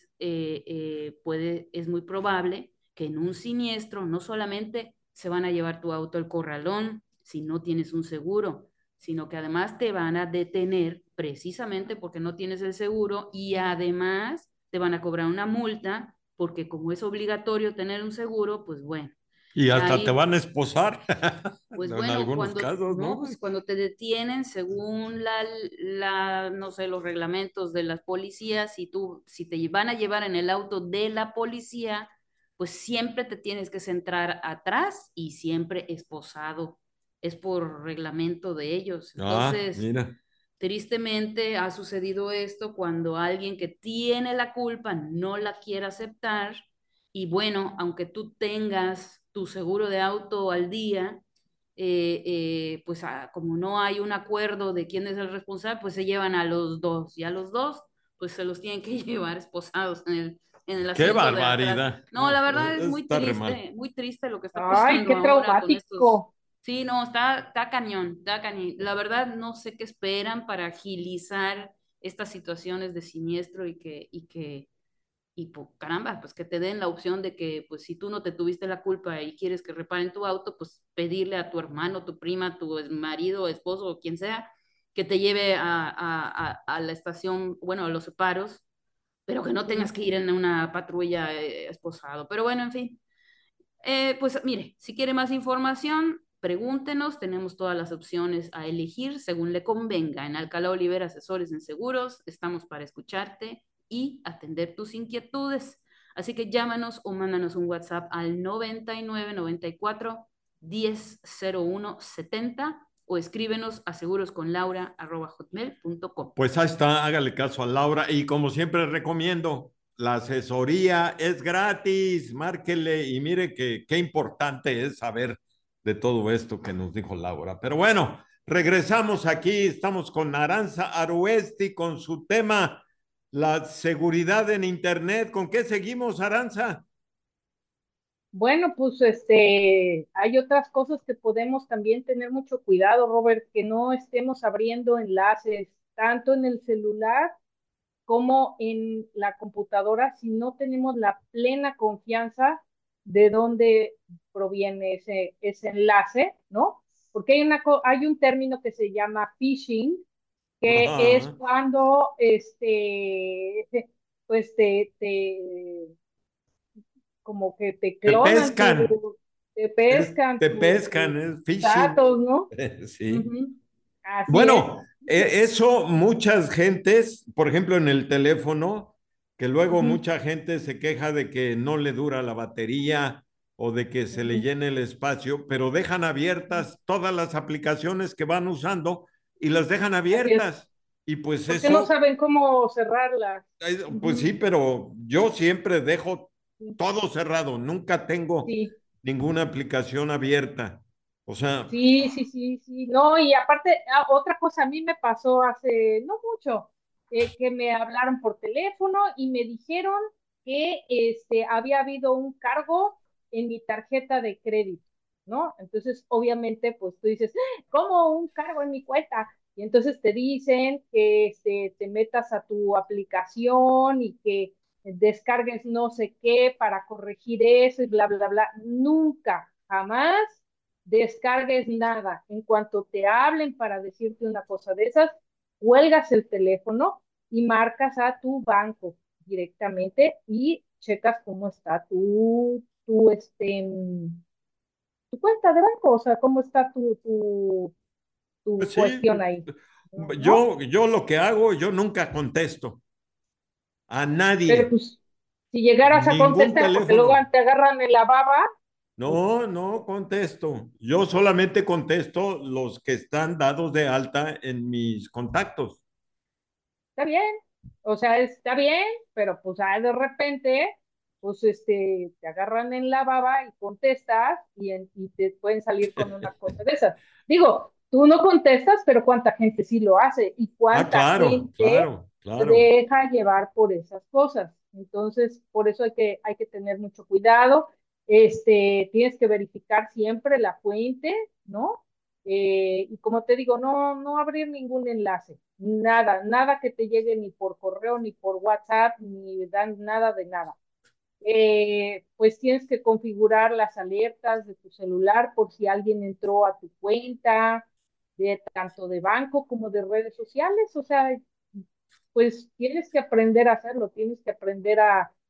Speaker 3: es muy probable que en un siniestro no solamente se van a llevar tu auto al corralón si no tienes un seguro, sino que además te van a detener precisamente porque no tienes el seguro y además te van a cobrar una multa porque como es obligatorio tener un seguro, pues bueno,
Speaker 1: Y
Speaker 3: ya
Speaker 1: hasta te
Speaker 3: ahí
Speaker 1: van a esposar
Speaker 3: pues
Speaker 1: en
Speaker 3: bueno,
Speaker 1: algunos casos,
Speaker 3: no,
Speaker 1: ¿no?
Speaker 3: pues cuando te detienen según no sé, los reglamentos de las policías, si te van a llevar en el auto de la policía, pues siempre te tienes que centrar atrás y siempre esposado. Es por reglamento de ellos.
Speaker 1: Ah,
Speaker 3: Entonces,
Speaker 1: mira.
Speaker 3: tristemente ha sucedido esto cuando alguien que tiene la culpa no la quiere aceptar y bueno, aunque tú tengas tu seguro de auto al día, pues como no hay un acuerdo de quién es el responsable, pues se llevan a los dos y a los dos pues se los tienen que llevar esposados en el
Speaker 1: Qué
Speaker 3: asiento de atrás.
Speaker 1: barbaridad.
Speaker 3: No, la
Speaker 1: No,
Speaker 3: verdad es
Speaker 1: está re mal.
Speaker 3: muy triste lo que está
Speaker 2: Ay,
Speaker 3: pasando
Speaker 2: qué
Speaker 3: ahora con estos.
Speaker 2: traumático.
Speaker 3: Sí, no, está cañón, está cañón. La verdad no sé qué esperan para agilizar estas situaciones de siniestro y pues, caramba, pues que te den la opción de que, pues si tú no te tuviste la culpa y quieres que reparen tu auto, pues pedirle a tu hermano, tu prima, tu marido, esposo o quien sea, que te lleve a la estación, bueno, a los separos, pero que no tengas
Speaker 2: Sí.
Speaker 3: que ir en una patrulla esposado. Pero bueno, en fin. Pues mire, si quiere más información, pregúntenos, tenemos todas las opciones a elegir según le convenga. En Alcalá Oliver Asesores en Seguros, estamos para escucharte y atender tus inquietudes. Así que llámanos o mándanos un WhatsApp al 9994 1001 70 o escríbenos a segurosconlaura@hotmail.com.
Speaker 1: Pues ahí está, hágale caso a Laura. Y como siempre recomiendo, la asesoría es gratis, márquele y mire que qué importante es saber de todo esto que nos dijo Laura. Pero bueno, regresamos aquí, estamos con Aranza Aruesti con su tema, la seguridad en Internet. ¿Con qué seguimos, Aranza?
Speaker 2: Bueno, pues hay otras cosas que podemos también tener mucho cuidado, Robert, que no estemos abriendo enlaces tanto en el celular como en la computadora si no tenemos la plena confianza de dónde proviene ese enlace, ¿no? Porque hay un término que se llama phishing, que es
Speaker 1: Ajá.
Speaker 2: cuando pues como que te
Speaker 1: Te
Speaker 2: clonan
Speaker 1: pescan,
Speaker 2: te pescan
Speaker 1: te pescan, es
Speaker 2: tus
Speaker 1: phishing.
Speaker 2: datos, ¿no?
Speaker 1: Sí.
Speaker 2: Ujú. Así es.
Speaker 1: Bueno, eso muchas gentes, por ejemplo en el teléfono, que luego
Speaker 2: Ujú,
Speaker 1: mucha gente se queja de que no le dura la batería o de que se le
Speaker 2: ujú,
Speaker 1: llene el espacio, pero dejan
Speaker 2: ujú.
Speaker 1: abiertas todas las aplicaciones que van usando y las dejan
Speaker 2: Así es.
Speaker 1: abiertas. Y pues
Speaker 2: Porque no
Speaker 1: eso,
Speaker 2: saben cómo cerrarlas.
Speaker 1: pues
Speaker 2: Ujú,
Speaker 1: sí, pero yo siempre dejo
Speaker 2: sí,
Speaker 1: todo cerrado, nunca tengo
Speaker 2: sí,
Speaker 1: ninguna aplicación abierta. O sea,
Speaker 2: sí, sí, sí, sí. No, y aparte, otra cosa, a mí me pasó hace no mucho, que me hablaron por teléfono y me dijeron que había habido un cargo en mi tarjeta de crédito, ¿no? Entonces, obviamente, pues tú dices, ¿cómo un cargo en mi cuenta? Y entonces te dicen que te metas a tu aplicación y que descargues no sé qué para corregir eso y bla, bla, bla. Nunca, jamás descargues nada. En cuanto te hablen para decirte una cosa de esas, cuelgas el teléfono y marcas a tu banco directamente y checas cómo está tu cuenta de banco, o sea, cómo está tu
Speaker 1: Pues sí,
Speaker 2: cuestión ahí, ¿no?
Speaker 1: yo lo que hago, yo nunca contesto a
Speaker 2: Pero
Speaker 1: nadie,
Speaker 2: pues, si llegaras a
Speaker 1: ningún
Speaker 2: contestar, porque luego
Speaker 1: teléfono.
Speaker 2: te agarran en la baba, pues
Speaker 1: No, no contesto. Yo solamente contesto los que están dados de alta en mis contactos.
Speaker 2: está bien, o sea, está bien, pero pues de repente, pues te agarran en la baba y contestas y te pueden salir con una cosa de esas. Digo, tú no contestas, pero cuánta gente sí lo hace y
Speaker 1: Ah,
Speaker 2: cuánta
Speaker 1: claro,
Speaker 2: gente
Speaker 1: claro,
Speaker 2: se
Speaker 1: claro.
Speaker 2: deja llevar por esas cosas. Entonces, por eso hay que tener mucho cuidado. Tienes que verificar siempre la fuente, ¿no? Y como te digo, no abrir ningún enlace, nada, nada que te llegue ni por correo, ni por WhatsApp, ni dan nada de nada. Pues tienes que configurar las alertas de tu celular por si alguien entró a tu cuenta, tanto de banco como de redes sociales. O sea, pues tienes que aprender a hacerlo, tienes que aprender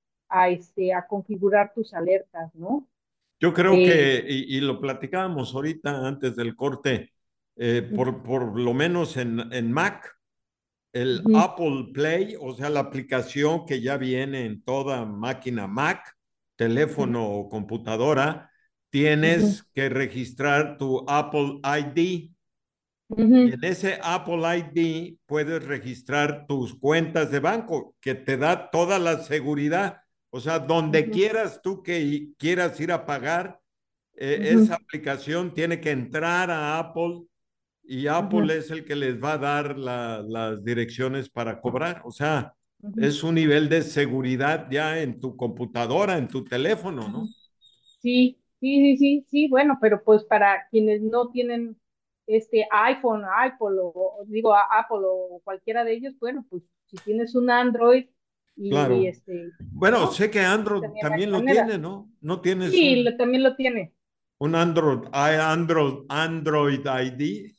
Speaker 2: a configurar tus alertas, ¿no?
Speaker 1: Yo creo
Speaker 2: Eh,
Speaker 1: que, y lo platicábamos ahorita antes del corte, por lo menos en Mac, el
Speaker 2: ujú,
Speaker 1: Apple Play, o sea, la aplicación que ya viene en toda máquina Mac,
Speaker 2: ujú,
Speaker 1: teléfono o computadora,
Speaker 2: ujú,
Speaker 1: tienes que registrar tu Apple ID. Y
Speaker 2: ujú,
Speaker 1: en ese Apple ID puedes registrar tus cuentas de banco, que te da toda la seguridad. O sea, donde
Speaker 2: ujú,
Speaker 1: quieras tú que quieras ir a pagar, esa
Speaker 2: ujú,
Speaker 1: aplicación tiene que entrar a Apple y
Speaker 2: ujú,
Speaker 1: Apple es el que les va a dar las direcciones para cobrar. O sea,
Speaker 2: ujú,
Speaker 1: es un nivel de seguridad ya en tu computadora, en tu teléfono, ¿no?
Speaker 2: ujú. Sí, sí, sí, sí, sí, bueno, pero pues para quienes no tienen este iPhone, Apple digo Apple o cualquiera de ellos, bueno, pues si tienes un Android y
Speaker 1: Claro. Bueno,
Speaker 2: ¿no?
Speaker 1: sé que Android
Speaker 2: También hay
Speaker 1: también lo
Speaker 2: manera.
Speaker 1: tiene, ¿no? ¿No tienes
Speaker 2: Sí, también lo tiene.
Speaker 1: un Android ID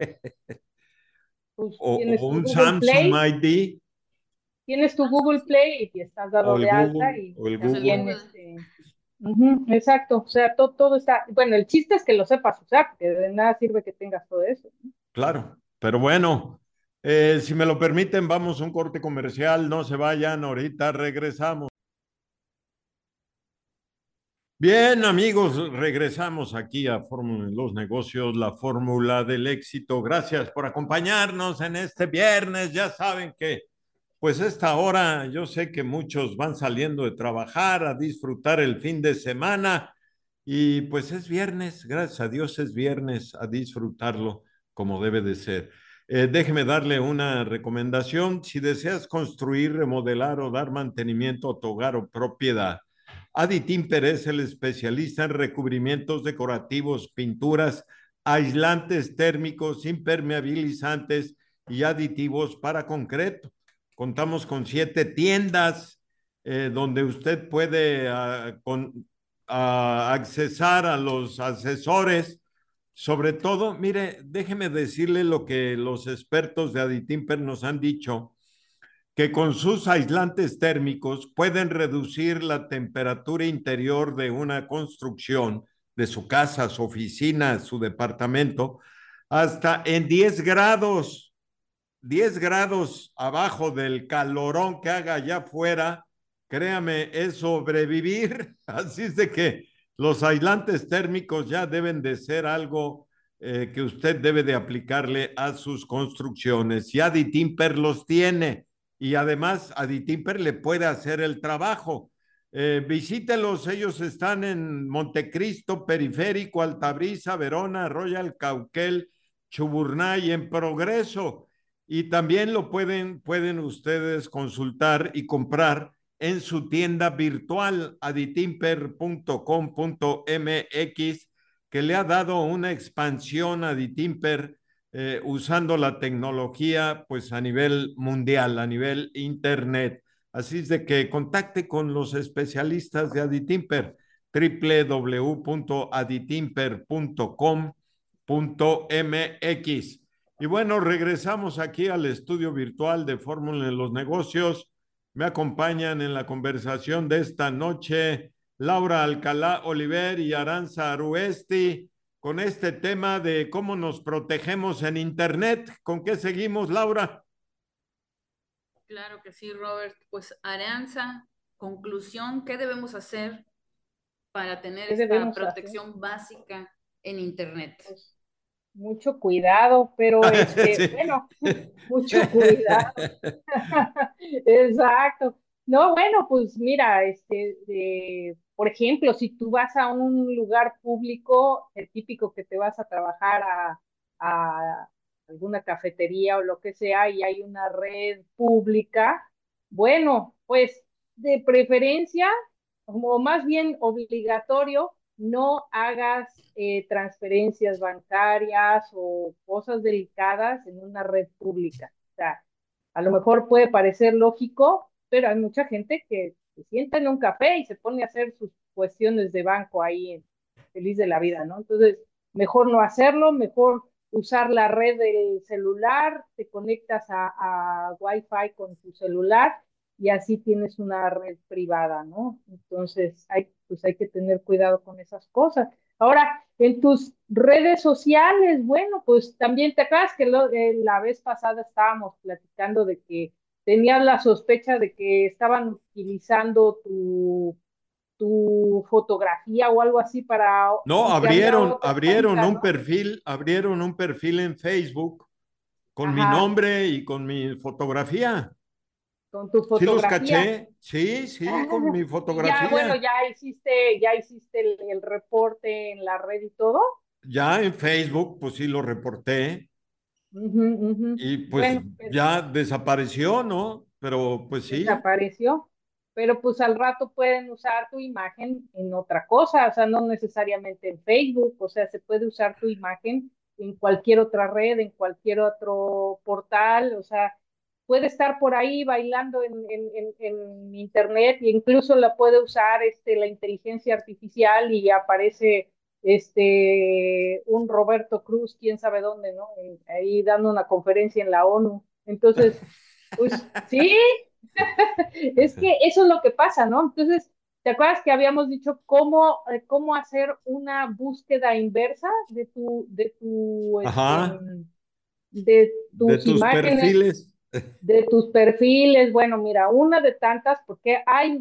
Speaker 2: Pues
Speaker 1: o
Speaker 2: tienes tu
Speaker 1: un
Speaker 2: Google
Speaker 1: Samsung
Speaker 2: Play,
Speaker 1: ID
Speaker 2: tienes tu
Speaker 3: Samsung
Speaker 2: Google
Speaker 3: sí,
Speaker 2: Play y estás
Speaker 1: o
Speaker 2: dado
Speaker 1: el
Speaker 2: de alta
Speaker 1: Google
Speaker 2: y
Speaker 1: o el
Speaker 3: pues el
Speaker 2: también
Speaker 1: Google.
Speaker 3: Google.
Speaker 2: ujú, exacto, o sea, todo está, bueno, el chiste es que lo sepas usar, porque de nada sirve que tengas todo eso.
Speaker 1: Claro, pero bueno, si me lo permiten, vamos a un corte comercial, no se vayan, ahorita regresamos. Bien, amigos, regresamos aquí a Fórmula en los Negocios, la fórmula del éxito. Gracias por acompañarnos en este viernes. Ya saben que, pues, esta hora, yo sé que muchos van saliendo de trabajar a disfrutar el fin de semana y pues es viernes, gracias a Dios es viernes, a disfrutarlo como debe de ser. Déjeme darle una recomendación. Si deseas construir, remodelar o dar mantenimiento a tu hogar o propiedad, Adi Timper es el especialista en recubrimientos decorativos, pinturas, aislantes térmicos, impermeabilizantes y aditivos para concreto. Contamos con 7 tiendas donde usted puede accesar a los asesores. Sobre todo, mire, déjeme decirle lo que los expertos de Aditimper nos han dicho, que con sus aislantes térmicos pueden reducir la temperatura interior de una construcción, de su casa, su oficina, su departamento, hasta en 10 grados, 10 grados abajo del calorón que haga allá afuera. Créame, es sobrevivir. Así es de que los aislantes térmicos ya deben de ser algo que usted debe de aplicarle a sus construcciones. Y Aditimper los tiene y además Aditimper le puede hacer el trabajo. Visítelos, ellos están en Montecristo, Periférico, Altabrisa, Verona, Royal Cauquel, Chuburnay, en Progreso. Y también lo pueden ustedes consultar y comprar en su tienda virtual aditimper.com.mx, que le ha dado una expansión a Aditimper usando la tecnología pues a nivel mundial, a nivel internet. Así es de que contacte con los especialistas de Aditimper, www.aditimper.com.mx. Y bueno, regresamos aquí al estudio virtual de Fórmula en los Negocios. Me acompañan en la conversación de esta noche Laura Alcalá Oliver y Aranza Aruesti. con este tema de cómo nos protegemos en Internet. ¿Con qué seguimos, Laura?
Speaker 3: Claro que sí, Robert. Pues Aranza, conclusión, ¿qué debemos hacer para tener
Speaker 2: ¿Qué
Speaker 3: esta
Speaker 2: debemos hacer?
Speaker 3: protección básica en Internet?
Speaker 2: Pues mucho cuidado, pero
Speaker 1: Sí.
Speaker 2: bueno, mucho cuidado. Exacto. No, bueno, pues mira, por ejemplo, si tú vas a un lugar público, el típico que te vas a trabajar a alguna cafetería o lo que sea, y hay una red pública, bueno, pues de preferencia, o más bien obligatorio, no hagas transferencias bancarias o cosas delicadas en una red pública. O sea, a lo mejor puede parecer lógico, pero hay mucha gente que se sienta en un café y se pone a hacer sus cuestiones de banco ahí, feliz de la vida, ¿no? Entonces, mejor no hacerlo, mejor usar la red del celular, te conectas a Wi-Fi con tu celular y así tienes una red privada, ¿no? Entonces, pues hay que tener cuidado con esas cosas. Ahora, en tus redes sociales, bueno, pues también te acuerdas que la vez pasada estábamos platicando de que tenías la sospecha de que estaban utilizando tu fotografía o algo así
Speaker 1: No,
Speaker 2: y que había otra cuenta, ¿no?
Speaker 1: abrieron un perfil en Facebook con mi
Speaker 2: Ajá,
Speaker 1: nombre y con mi fotografía.
Speaker 2: con tu
Speaker 1: ¿Sí los
Speaker 2: fotografía.
Speaker 1: caché? Sí, sí, con mi
Speaker 2: Y ya, bueno,
Speaker 1: fotografía.
Speaker 2: ya hiciste el reporte en la red y todo.
Speaker 1: Ya en Facebook, pues sí lo reporté
Speaker 2: Ujú, ujú.
Speaker 1: y pues
Speaker 2: Bueno, pues
Speaker 1: ya desapareció, ¿no? Pero pues sí,
Speaker 2: desapareció, pero pues al rato pueden usar tu imagen en otra cosa, o sea, no necesariamente en Facebook, o sea, se puede usar tu imagen en cualquier otra red, en cualquier otro portal, o sea, puede estar por ahí bailando en internet e incluso la puede usar la inteligencia artificial y aparece un Roberto Cruz, quién sabe dónde, ¿no? Ahí dando una conferencia en la ONU. Entonces, pues sí, es que eso es lo que pasa, ¿no? Entonces, ¿te acuerdas que habíamos dicho cómo hacer una búsqueda inversa
Speaker 1: ajá,
Speaker 2: de
Speaker 1: de
Speaker 2: tus
Speaker 1: tus
Speaker 2: imágenes,
Speaker 1: perfiles.
Speaker 2: de tus perfiles? Bueno, mira, una de tantas, porque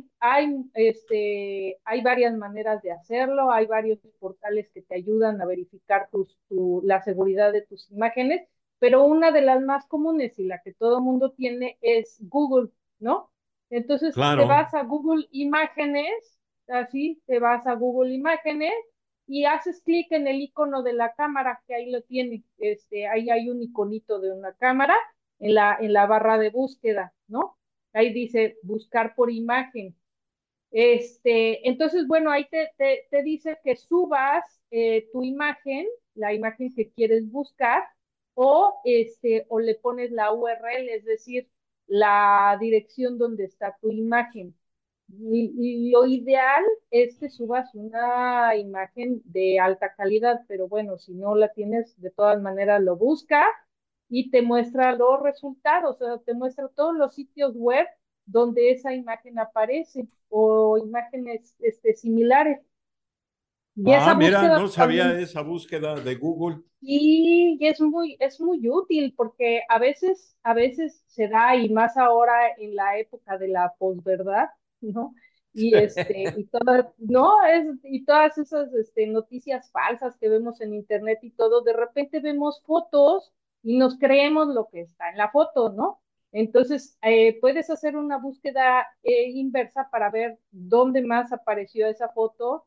Speaker 2: hay varias maneras de hacerlo, hay varios portales que te ayudan a verificar la seguridad de tus imágenes, pero una de las más comunes y la que todo el mundo tiene es Google, ¿no? Entonces te
Speaker 1: Claro.
Speaker 2: vas a Google Imágenes, así, te vas a Google Imágenes y haces clic en el icono de la cámara, que ahí lo tiene, ahí hay un iconito de una cámara en la barra de búsqueda, ¿no? Ahí dice buscar por imagen. Entonces, bueno, ahí te dice que subas tu imagen, la imagen que quieres buscar, o le pones la URL, es decir, la dirección donde está tu imagen. Y lo ideal es que subas una imagen de alta calidad, pero bueno, si no la tienes, de todas maneras lo busca y te muestra los resultados, o sea, te muestra todos los sitios web donde esa imagen aparece o imágenes similares. Y
Speaker 1: Ah,
Speaker 2: esa
Speaker 1: mira,
Speaker 2: búsqueda
Speaker 1: no sabía
Speaker 2: también,
Speaker 1: esa búsqueda de Google.
Speaker 2: y es muy útil porque a veces se da, y más ahora en la época de la posverdad, ¿no? Y todas esas noticias falsas que vemos en internet y todo, de repente vemos fotos y nos creemos lo que está en la foto, ¿no? Entonces, puedes hacer una búsqueda inversa para ver dónde más apareció esa foto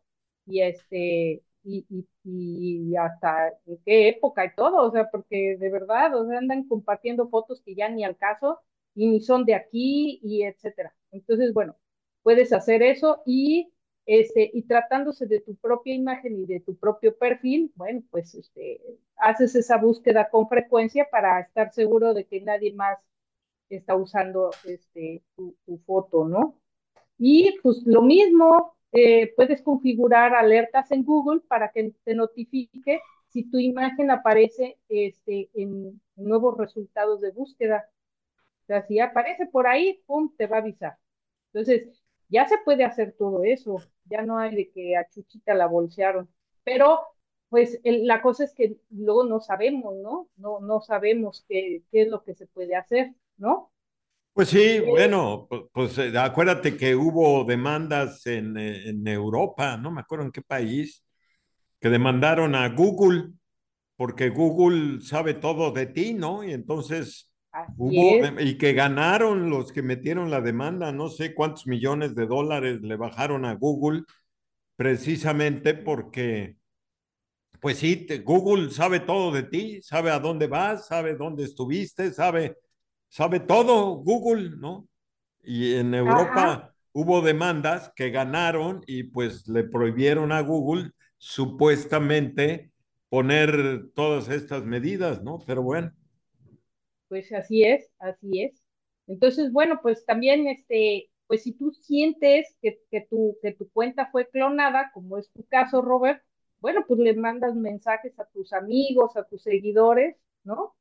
Speaker 2: y hasta en qué época y todo, o sea, porque de verdad, o sea, andan compartiendo fotos que ya ni al caso y ni son de aquí y etcétera. Entonces, bueno, puedes hacer eso y tratándose de tu propia imagen y de tu propio perfil, bueno, pues haces esa búsqueda con frecuencia para estar seguro de que nadie más está usando tu foto, ¿no? Y pues lo mismo, puedes configurar alertas en Google para que te notifique si tu imagen aparece en nuevos resultados de búsqueda. O sea, si aparece por ahí, pum, te va a avisar. Entonces, ya se puede hacer todo eso. Ya no hay de que a Chuchita la bolsearon. Pero, pues la cosa es que luego no sabemos, ¿no? No sabemos qué es lo que se puede hacer, ¿no?
Speaker 1: Pues sí,
Speaker 2: Eh,
Speaker 1: bueno, pues, acuérdate que hubo demandas en Europa, no me acuerdo en qué país, que demandaron a Google porque Google sabe todo de ti, ¿no? Y entonces
Speaker 2: Así
Speaker 1: hubo,
Speaker 2: es.
Speaker 1: y que ganaron los que metieron la demanda, no sé cuántos millones de dólares le bajaron a Google, precisamente porque, pues sí, Google sabe todo de ti, sabe a dónde vas, sabe dónde estuviste, sabe todo Google, ¿no? Y en
Speaker 2: Ajá,
Speaker 1: Europa hubo demandas que ganaron y pues le prohibieron a Google supuestamente poner todas estas medidas, ¿no? Pero bueno.
Speaker 2: pues así es, así es. Entonces, bueno, pues también, pues si tú sientes que tu cuenta fue clonada, como es tu caso, Robert, bueno, pues le mandas mensajes a tus amigos, a tus seguidores, ¿no?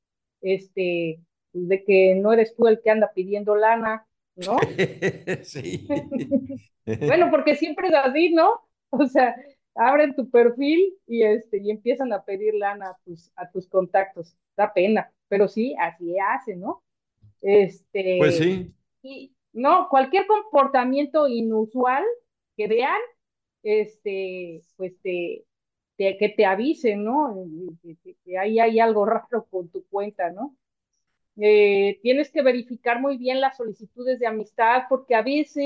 Speaker 2: Pues de que no eres tú el que anda pidiendo lana, ¿no?
Speaker 1: Sí.
Speaker 2: Bueno, porque siempre es así, ¿no? O sea, abren tu perfil y empiezan a pedir lana a tus contactos. Da pena, pero sí, así hace, ¿no?
Speaker 1: Pues
Speaker 2: Este,
Speaker 1: sí.
Speaker 2: y no, cualquier comportamiento inusual que vean, pues que te avisen, ¿no? Que ahí hay algo raro con tu cuenta, ¿no? Tienes que verificar muy bien las solicitudes de amistad porque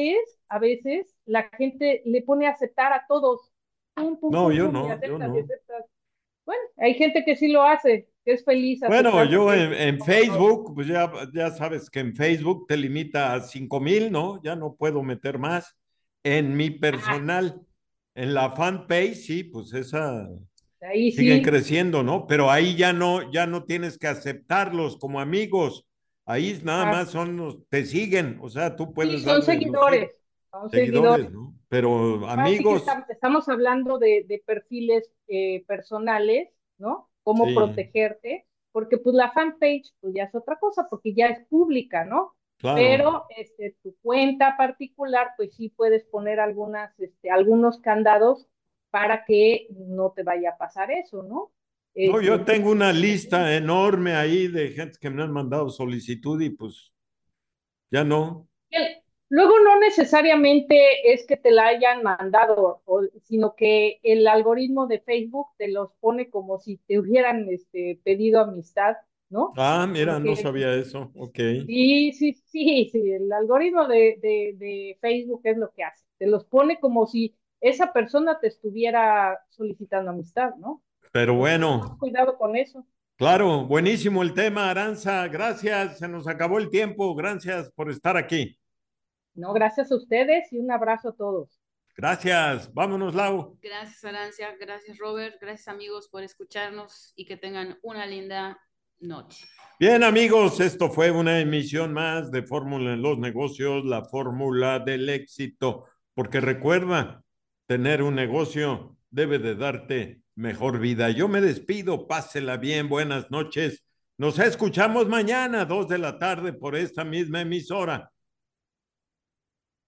Speaker 2: a veces la gente le pone a aceptar a todos, pum, pum,
Speaker 1: No,
Speaker 2: pum,
Speaker 1: yo
Speaker 2: pum, y
Speaker 1: no, yo
Speaker 2: aceptas y
Speaker 1: no.
Speaker 2: aceptas. Bueno, hay gente que sí lo hace, que es feliz
Speaker 1: Bueno,
Speaker 2: aceptando
Speaker 1: yo
Speaker 2: gente
Speaker 1: en
Speaker 2: como no.
Speaker 1: Facebook, pues ya sabes que en Facebook te limita a 5,000, ¿no? Ya no puedo meter más. En mi
Speaker 2: Ah,
Speaker 1: personal, en la fanpage, sí, pues esa
Speaker 2: ahí
Speaker 1: siguen
Speaker 2: sí,
Speaker 1: creciendo, ¿no? Pero ahí ya no tienes que aceptarlos como amigos. Ahí nada
Speaker 2: ah,
Speaker 1: más te siguen, o sea, tú
Speaker 2: sí,
Speaker 1: puedes
Speaker 2: son
Speaker 1: darle lucir
Speaker 2: seguidores, son
Speaker 1: seguidores,
Speaker 2: seguidores.
Speaker 1: ¿no? Pero
Speaker 2: Así que
Speaker 1: amigos,
Speaker 2: estamos hablando de perfiles personales, ¿no? Cómo
Speaker 1: sí,
Speaker 2: protegerte, porque pues la fanpage pues ya es otra cosa, porque ya es pública, ¿no?
Speaker 1: claro.
Speaker 2: Pero tu cuenta particular, pues sí puedes poner algunos candados para que no te vaya a pasar eso, ¿no?
Speaker 1: No, yo tengo
Speaker 2: Entonces,
Speaker 1: una
Speaker 2: pues sí.
Speaker 1: lista enorme ahí de gente que me han mandado solicitud y pues ya no.
Speaker 2: Luego no necesariamente es que te la hayan mandado, sino que el algoritmo de Facebook te los pone como si te hubieran pedido amistad, ¿no?
Speaker 1: Ah, mira, no
Speaker 2: Porque
Speaker 1: sabía eso. Ok.
Speaker 2: sí, sí, sí, sí, el algoritmo de Facebook es lo que hace. Te los pone como si esa persona te estuviera solicitando amistad, ¿no?
Speaker 1: Pero
Speaker 2: Entonces, ten
Speaker 1: bueno,
Speaker 2: cuidado con eso.
Speaker 1: claro, buenísimo el tema, Aranza. Gracias, se nos acabó el tiempo. Gracias por estar aquí.
Speaker 2: No, gracias a ustedes y un abrazo a todos.
Speaker 1: Gracias. Vámonos, Lau.
Speaker 3: Gracias, Arancia. Gracias, Robert. Gracias, amigos, por escucharnos y que tengan una linda noche.
Speaker 1: Bien, amigos, esto fue una emisión más de Fórmula en los Negocios, la fórmula del éxito. Porque recuerda, tener un negocio debe de darte mejor vida. Yo me despido, pásela bien, buenas noches. Nos escuchamos mañana, 2 de la tarde, por esta misma emisora.